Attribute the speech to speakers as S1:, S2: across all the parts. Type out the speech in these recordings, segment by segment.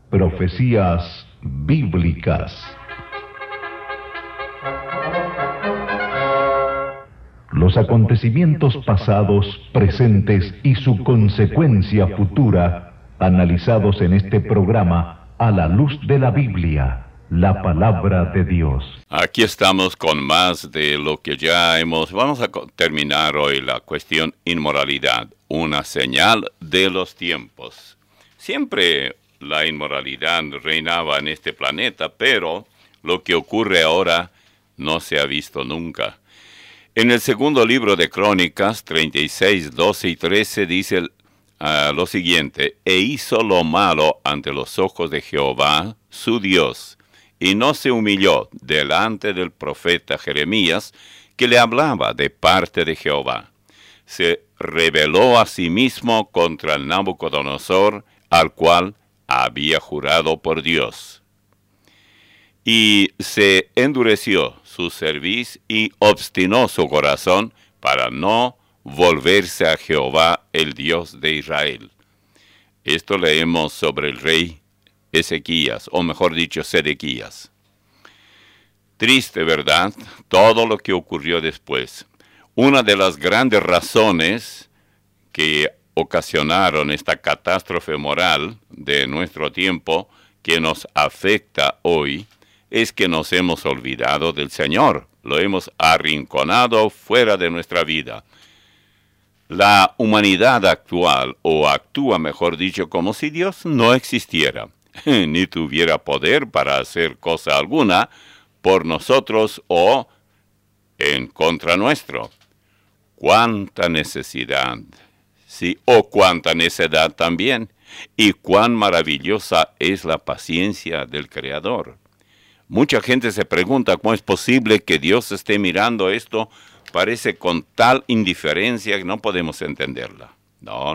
S1: Profecías bíblicas. Los acontecimientos pasados, presentes y su consecuencia futura, analizados en este programa a la luz de la Biblia, la palabra de Dios.
S2: Aquí estamos con más de lo que ya hemos... Vamos a terminar hoy la cuestión inmoralidad, una señal de los tiempos. Siempre la inmoralidad reinaba en este planeta, pero lo que ocurre ahora no se ha visto nunca. En el segundo libro de Crónicas, 36, 12 y 13, dice lo siguiente: E hizo lo malo ante los ojos de Jehová, su Dios, y no se humilló delante del profeta Jeremías, que le hablaba de parte de Jehová. Se rebeló a sí mismo contra el Nabucodonosor, al cual había jurado por Dios. Y se endureció su cerviz y obstinó su corazón para no volverse a Jehová, el Dios de Israel. Esto leemos sobre el rey Ezequías, o mejor dicho, Sedequías. Triste, ¿verdad? Todo lo que ocurrió después. Una de las grandes razones que ocasionaron esta catástrofe moral de nuestro tiempo que nos afecta hoy es que nos hemos olvidado del Señor. Lo hemos arrinconado fuera de nuestra vida. La humanidad actual, o actúa mejor dicho, como si Dios no existiera, ni tuviera poder para hacer cosa alguna por nosotros o en contra nuestro. ¡Cuánta necesidad! Sí, o cuánta necedad también, y cuán maravillosa es la paciencia del Creador. Mucha gente se pregunta cómo es posible que Dios esté mirando esto, parece con tal indiferencia que no podemos entenderla. No.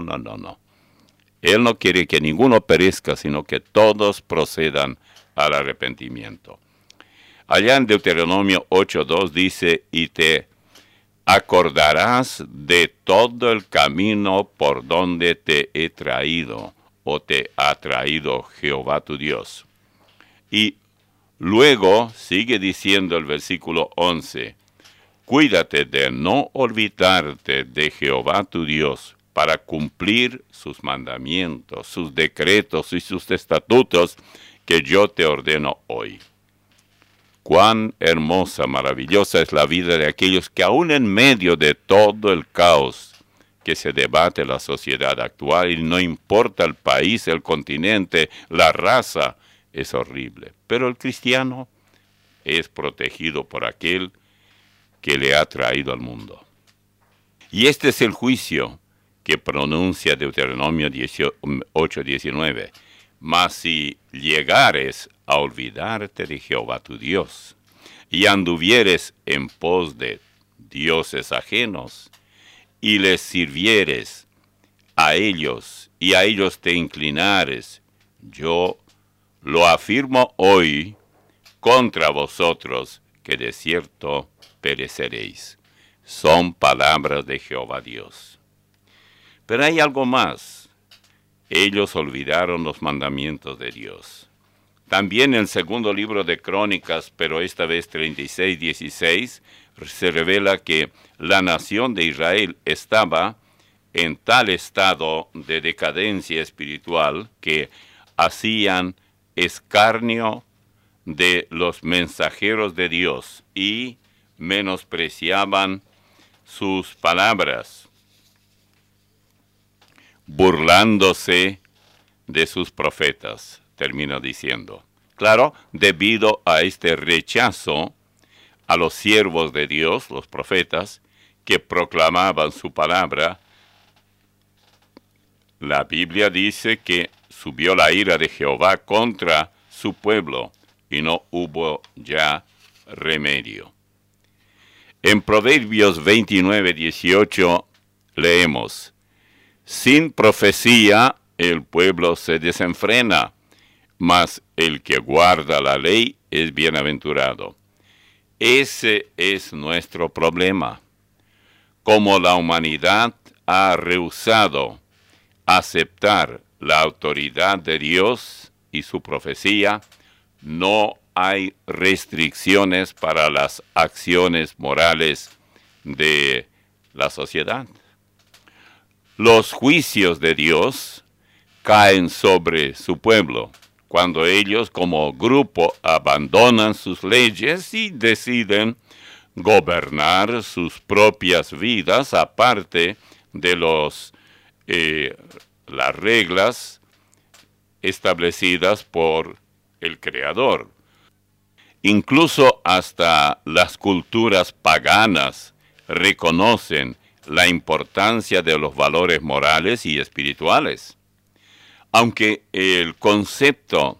S2: Él no quiere que ninguno perezca, sino que todos procedan al arrepentimiento. Allá en Deuteronomio 8:2 dice: y te acordarás de todo el camino por donde te he traído, o te ha traído Jehová tu Dios. Y luego sigue diciendo el versículo 11: cuídate de no olvidarte de Jehová tu Dios, para cumplir sus mandamientos, sus decretos y sus estatutos que yo te ordeno hoy. Cuán hermosa, maravillosa es la vida de aquellos que aún en medio de todo el caos que se debate la sociedad actual, y no importa el país, el continente, la raza, es horrible. Pero el cristiano es protegido por aquel que le ha traído al mundo. Y este es el juicio que pronuncia Deuteronomio 8:19. Mas si llegares a olvidarte de Jehová tu Dios, y anduvieres en pos de dioses ajenos, y les sirvieres a ellos, y a ellos te inclinares, yo lo afirmo hoy contra vosotros, que de cierto pereceréis. Son palabras de Jehová Dios. Pero hay algo más. Ellos olvidaron los mandamientos de Dios. También en el segundo libro de Crónicas, pero esta vez 36:16, se revela que la nación de Israel estaba en tal estado de decadencia espiritual que hacían escarnio de los mensajeros de Dios y menospreciaban sus palabras, burlándose de sus profetas, termina diciendo. Claro, debido a este rechazo a los siervos de Dios, los profetas, que proclamaban su palabra, la Biblia dice que subió la ira de Jehová contra su pueblo y no hubo ya remedio. En Proverbios 29:18 leemos: sin profecía el pueblo se desenfrena, mas el que guarda la ley es bienaventurado. Ese es nuestro problema. Como la humanidad ha rehusado aceptar la autoridad de Dios y su profecía, no hay restricciones para las acciones morales de la sociedad. Los juicios de Dios caen sobre su pueblo cuando ellos como grupo abandonan sus leyes y deciden gobernar sus propias vidas aparte de las reglas establecidas por el Creador. Incluso hasta las culturas paganas reconocen la importancia de los valores morales y espirituales. Aunque el concepto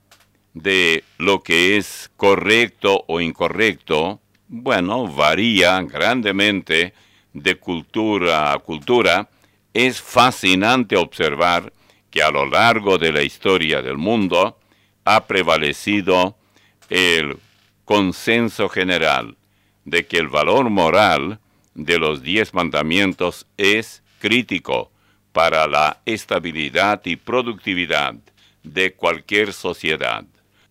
S2: de lo que es correcto o incorrecto, varía grandemente de cultura a cultura, es fascinante observar que a lo largo de la historia del mundo ha prevalecido el consenso general de que el valor moral de los 10 mandamientos es crítico para la estabilidad y productividad de cualquier sociedad.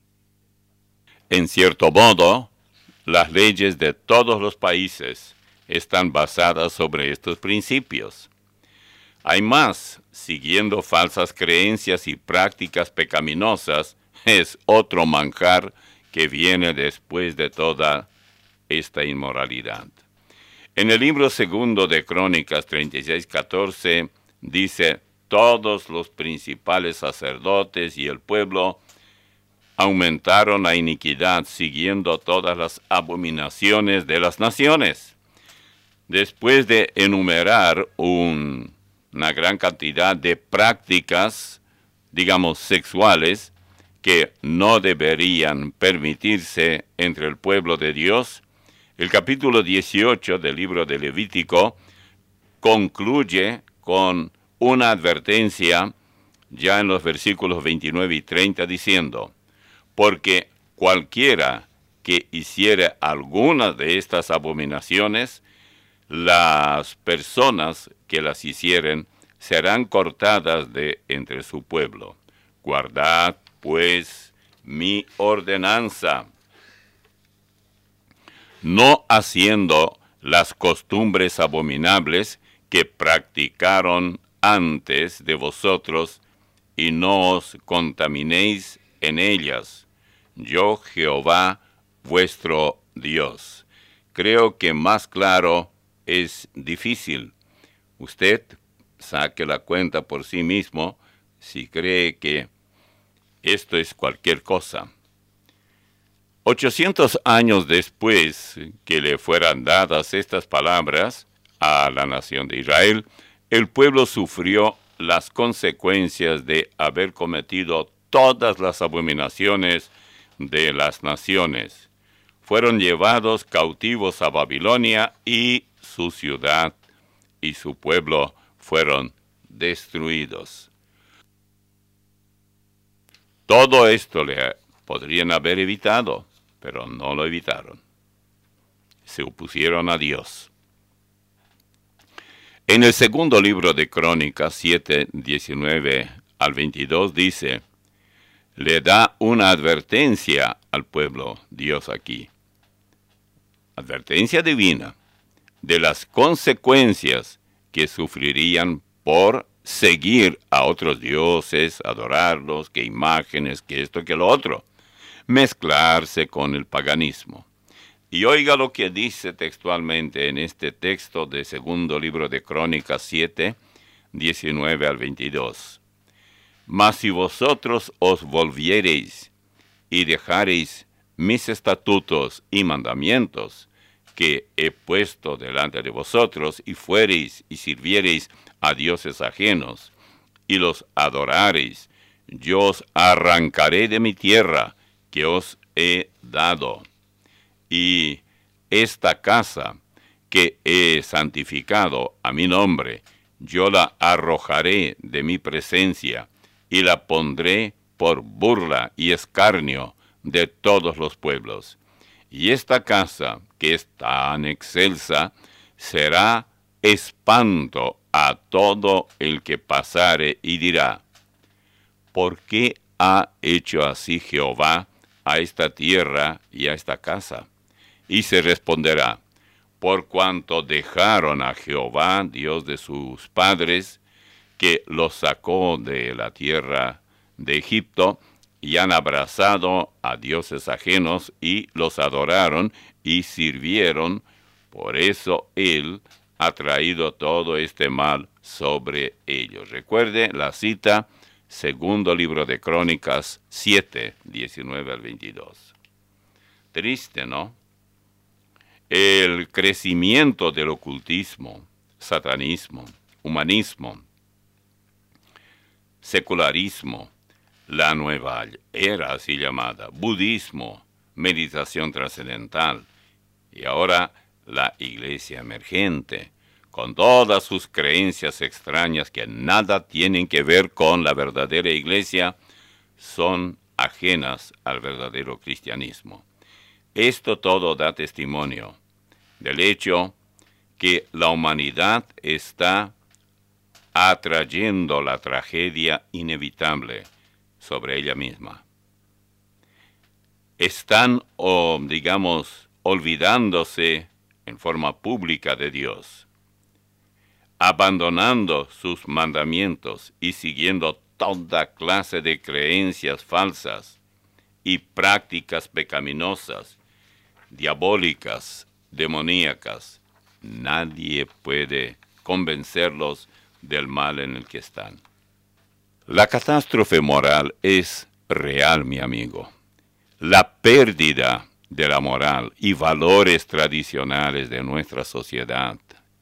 S2: En cierto modo, las leyes de todos los países están basadas sobre estos principios. Hay más, siguiendo falsas creencias y prácticas pecaminosas, es otro manjar que viene después de toda esta inmoralidad. En el libro segundo de Crónicas 36:14 dice: todos los principales sacerdotes y el pueblo aumentaron la iniquidad siguiendo todas las abominaciones de las naciones. Después de enumerar una gran cantidad de prácticas, sexuales, que no deberían permitirse entre el pueblo de Dios, el capítulo 18 del libro de Levítico concluye con una advertencia ya en los versículos 29 y 30 diciendo: porque cualquiera que hiciere alguna de estas abominaciones, las personas que las hicieren serán cortadas de entre su pueblo. Guardad, pues, mi ordenanza, no haciendo las costumbres abominables que practicaron antes de vosotros, y no os contaminéis en ellas. Yo, Jehová, vuestro Dios. Creo que más claro es difícil. Usted saque la cuenta por sí mismo si cree que esto es cualquier cosa. 800 años después que le fueran dadas estas palabras a la nación de Israel, el pueblo sufrió las consecuencias de haber cometido todas las abominaciones de las naciones. Fueron llevados cautivos a Babilonia y su ciudad y su pueblo fueron destruidos. Todo esto le podrían haber evitado, pero no lo evitaron. Se opusieron a Dios. En el segundo libro de Crónicas 7, 19 al 22 dice: le da una advertencia al pueblo Dios aquí. Advertencia divina de las consecuencias que sufrirían por seguir a otros dioses, adorarlos, que imágenes, que esto, que lo otro, mezclarse con el paganismo. Y oiga lo que dice textualmente en este texto de segundo libro de Crónicas 7, 19 al 22. Mas si vosotros os volviereis y dejareis mis estatutos y mandamientos que he puesto delante de vosotros, y fuereis y sirviereis a dioses ajenos, y los adorareis, yo os arrancaré de mi tierra que os he dado. Y esta casa que he santificado a mi nombre, yo la arrojaré de mi presencia, y la pondré por burla y escarnio de todos los pueblos. Y esta casa, que es tan excelsa, será espanto a todo el que pasare y dirá: ¿por qué ha hecho así Jehová a esta tierra y a esta casa? Y se responderá: por cuanto dejaron a Jehová, Dios de sus padres, que los sacó de la tierra de Egipto, y han abrazado a dioses ajenos, y los adoraron y sirvieron. Por eso Él ha traído todo este mal sobre ellos. Recuerde la cita, segundo libro de Crónicas 7, 19 al 22. Triste, ¿no? El crecimiento del ocultismo, satanismo, humanismo, secularismo, la nueva era así llamada, budismo, meditación trascendental, y ahora la iglesia emergente, con todas sus creencias extrañas que nada tienen que ver con la verdadera iglesia, son ajenas al verdadero cristianismo. Esto todo da testimonio del hecho que la humanidad está atrayendo la tragedia inevitable sobre ella misma. Están, olvidándose en forma pública de Dios, abandonando sus mandamientos y siguiendo toda clase de creencias falsas y prácticas pecaminosas, diabólicas, demoníacas. Nadie puede convencerlos del mal en el que están. La catástrofe moral es real, mi amigo. La pérdida de la moral y valores tradicionales de nuestra sociedad,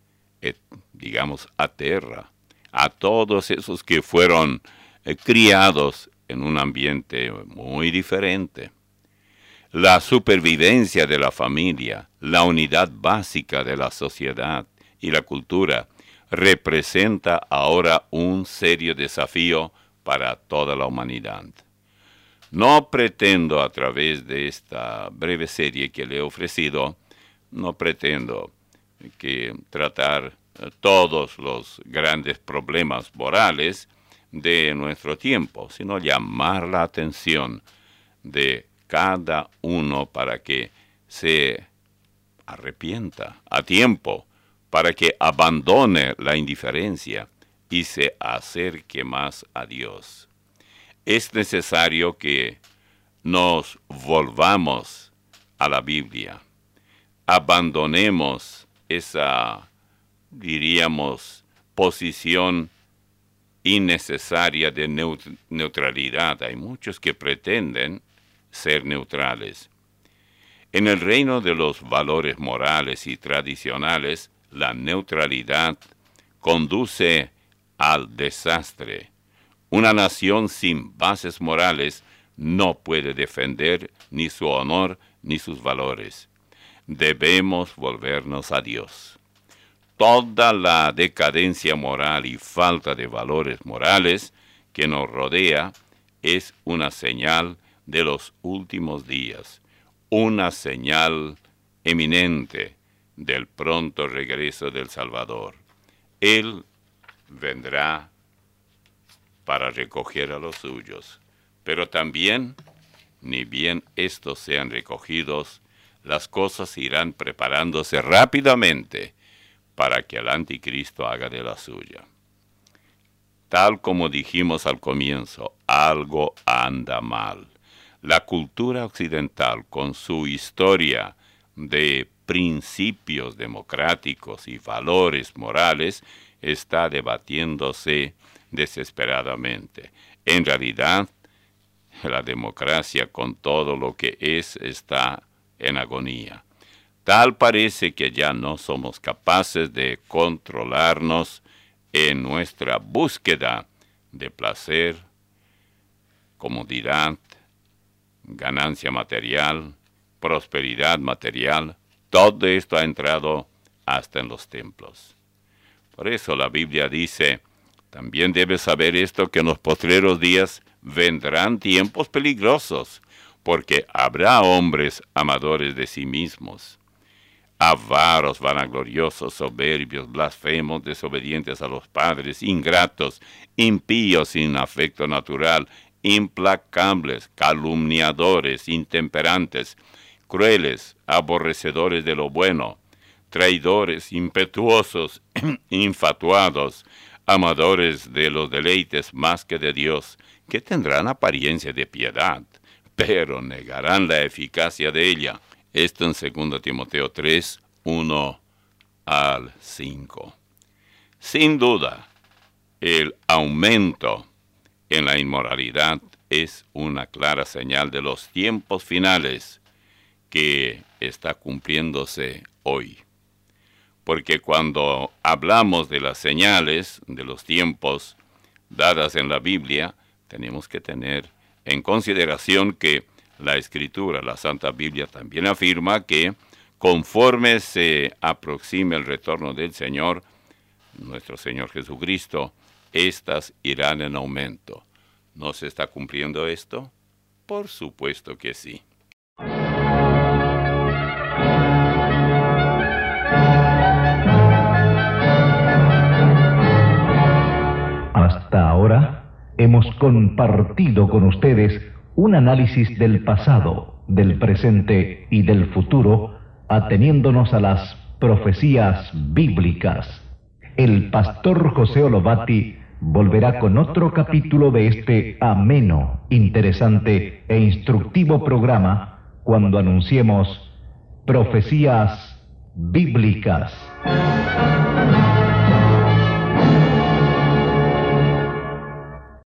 S2: aterra a todos esos que fueron criados en un ambiente muy diferente. La supervivencia de la familia, la unidad básica de la sociedad y la cultura representa ahora un serio desafío para toda la humanidad. No pretendo, a través de esta breve serie que le he ofrecido, no pretendo tratar todos los grandes problemas morales de nuestro tiempo, sino llamar la atención de cada uno para que se arrepienta a tiempo, para que abandone la indiferencia y se acerque más a Dios. Es necesario que nos volvamos a la Biblia, abandonemos esa, posición innecesaria de neutralidad. Hay muchos que pretenden ser neutrales. En el reino de los valores morales y tradicionales, la neutralidad conduce al desastre. Una nación sin bases morales no puede defender ni su honor ni sus valores. Debemos volvernos a Dios. Toda la decadencia moral y falta de valores morales que nos rodea es una señal de los últimos días, una señal eminente del pronto regreso del Salvador. Él vendrá para recoger a los suyos, pero también, ni bien estos sean recogidos, las cosas irán preparándose rápidamente para que el anticristo haga de la suya. Tal como dijimos al comienzo, algo anda mal. La cultura occidental, con su historia de principios democráticos y valores morales, está debatiéndose desesperadamente. En realidad, la democracia, con todo lo que es, está en agonía. Tal parece que ya no somos capaces de controlarnos en nuestra búsqueda de placer, comodidad, ganancia material, prosperidad material. Todo esto ha entrado hasta en los templos. Por eso la Biblia dice: también debes saber esto, que en los postreros días vendrán tiempos peligrosos, porque habrá hombres amadores de sí mismos, avaros, vanagloriosos, soberbios, blasfemos, desobedientes a los padres, ingratos, impíos sin afecto natural, implacables, calumniadores, intemperantes, crueles, aborrecedores de lo bueno, traidores, impetuosos, infatuados, amadores de los deleites más que de Dios, que tendrán apariencia de piedad, pero negarán la eficacia de ella. Esto en 2 Timoteo 3, 1 al 5. Sin duda, el aumento en la inmoralidad es una clara señal de los tiempos finales que está cumpliéndose hoy. Porque cuando hablamos de las señales de los tiempos dadas en la Biblia, tenemos que tener en consideración que la Escritura, la Santa Biblia, también afirma que conforme se aproxime el retorno del Señor, nuestro Señor Jesucristo, éstas irán en aumento. ¿No se está cumpliendo esto? Por supuesto que sí.
S1: Hasta ahora hemos compartido con ustedes un análisis del pasado, del presente y del futuro, ateniéndonos a las profecías bíblicas. El pastor José Olobati volverá con otro capítulo de este ameno, interesante e instructivo programa cuando anunciemos Profecías Bíblicas.